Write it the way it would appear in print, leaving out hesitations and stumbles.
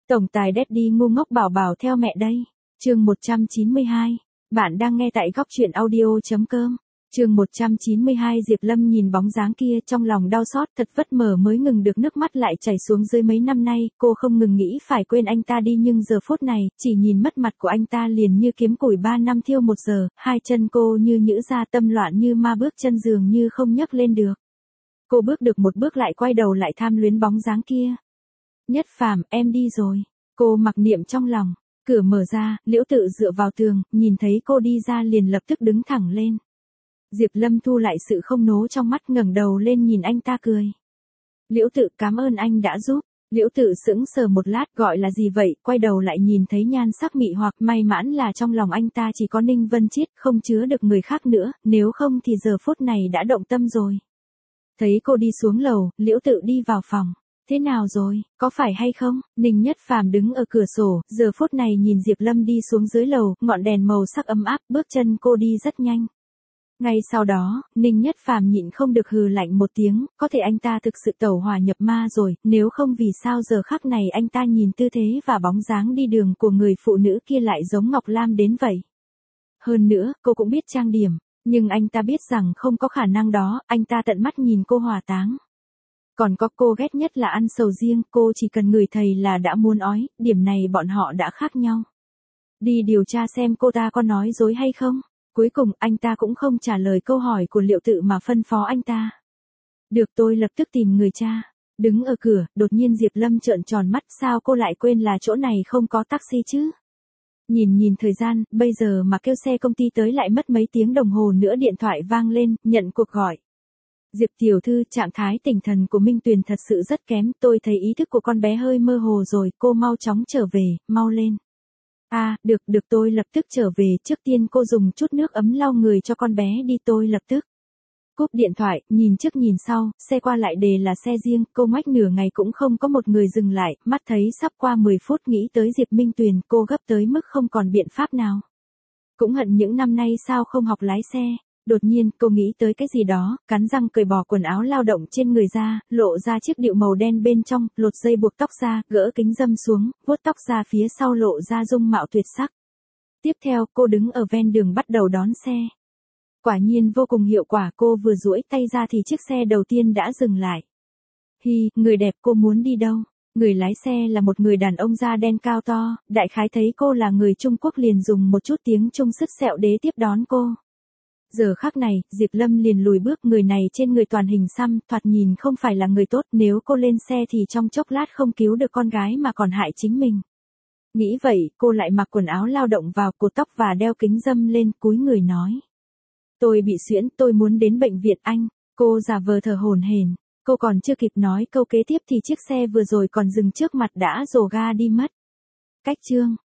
Tổng tài Daddy ngu ngốc bảo bảo theo mẹ đây. Chương 192. Bạn đang nghe tại góc truyện audio.com. Chương 192. Diệp Lâm nhìn bóng dáng kia trong lòng đau xót, thật vất vả mới ngừng được nước mắt lại chảy xuống dưới mấy năm nay, cô không ngừng nghĩ phải quên anh ta đi nhưng giờ phút này, chỉ nhìn mất mặt của anh ta liền như kiếm củi 3 năm thiêu 1 giờ, hai chân cô như nhũ ra tâm loạn như ma bước chân dường như không nhấc lên được. Cô bước được một bước lại quay đầu lại tham luyến bóng dáng kia. Nhất Phàm, em đi rồi. Cô mặc niệm trong lòng. Cửa mở ra, Liễu Tự dựa vào tường, nhìn thấy cô đi ra liền lập tức đứng thẳng lên. Diệp Lâm thu lại sự không nố trong mắt, ngẩng đầu lên nhìn anh ta cười. Liễu Tự, cảm ơn anh đã giúp. Liễu Tự sững sờ một lát, gọi là gì vậy, quay đầu lại nhìn thấy nhan sắc mị hoặc, may mắn là trong lòng anh ta chỉ có Ninh Vân Chiết, không chứa được người khác nữa, nếu không thì giờ phút này đã động tâm rồi. Thấy cô đi xuống lầu, Liễu Tự đi vào phòng. Thế nào rồi, có phải hay không? Ninh Nhất Phàm đứng ở cửa sổ, giờ phút này nhìn Diệp Lâm đi xuống dưới lầu, ngọn đèn màu sắc ấm áp, bước chân cô đi rất nhanh. Ngay sau đó, Ninh Nhất Phàm nhịn không được hừ lạnh một tiếng, có thể anh ta thực sự tẩu hỏa nhập ma rồi, nếu không vì sao giờ khắc này anh ta nhìn tư thế và bóng dáng đi đường của người phụ nữ kia lại giống Ngọc Lam đến vậy. Hơn nữa, cô cũng biết trang điểm, nhưng anh ta biết rằng không có khả năng đó, anh ta tận mắt nhìn cô hỏa táng. Còn có cô ghét nhất là ăn sầu riêng, cô chỉ cần ngửi thấy là đã muốn ói, điểm này bọn họ đã khác nhau. Đi điều tra xem cô ta có nói dối hay không. Cuối cùng anh ta cũng không trả lời câu hỏi của Liễu Tự mà phân phó anh ta. Được, tôi lập tức tìm người cha. Đứng ở cửa, đột nhiên Diệp Lâm trợn tròn mắt, sao cô lại quên là chỗ này không có taxi chứ? Nhìn thời gian, bây giờ mà kêu xe công ty tới lại mất mấy tiếng đồng hồ nữa. Điện thoại vang lên, nhận cuộc gọi. Diệp tiểu thư, trạng thái tinh thần của Minh Tuyền thật sự rất kém, tôi thấy ý thức của con bé hơi mơ hồ rồi, cô mau chóng trở về, mau lên. Được tôi lập tức trở về, trước tiên cô dùng chút nước ấm lau người cho con bé đi, tôi lập tức. Cúp điện thoại, nhìn trước nhìn sau, xe qua lại đề là xe riêng, cô ngoách nửa ngày cũng không có một người dừng lại, mắt thấy sắp qua 10 phút nghĩ tới Diệp Minh Tuyền, cô gấp tới mức không còn biện pháp nào. Cũng hận những năm nay sao không học lái xe. Đột nhiên, cô nghĩ tới cái gì đó, cắn răng cởi bỏ quần áo lao động trên người ra, lộ ra chiếc điệu màu đen bên trong, lột dây buộc tóc ra, gỡ kính râm xuống, vuốt tóc ra phía sau lộ ra dung mạo tuyệt sắc. Tiếp theo, cô đứng ở ven đường bắt đầu đón xe. Quả nhiên vô cùng hiệu quả, cô vừa duỗi tay ra thì chiếc xe đầu tiên đã dừng lại. Hi, người đẹp, cô muốn đi đâu? Người lái xe là một người đàn ông da đen cao to, đại khái thấy cô là người Trung Quốc liền dùng một chút tiếng Trung sứt sẹo đế tiếp đón cô. Giờ khắc này, Diệp Lâm liền lùi bước, người này trên người toàn hình xăm, thoạt nhìn không phải là người tốt, nếu cô lên xe thì trong chốc lát không cứu được con gái mà còn hại chính mình. Nghĩ vậy, cô lại mặc quần áo lao động vào, cột tóc và đeo kính râm lên, cúi người nói. Tôi bị suyễn, tôi muốn đến bệnh viện anh. Cô giả vờ thở hổn hển. Cô còn chưa kịp nói câu kế tiếp thì chiếc xe vừa rồi còn dừng trước mặt đã rồ ga đi mất. Cách chương.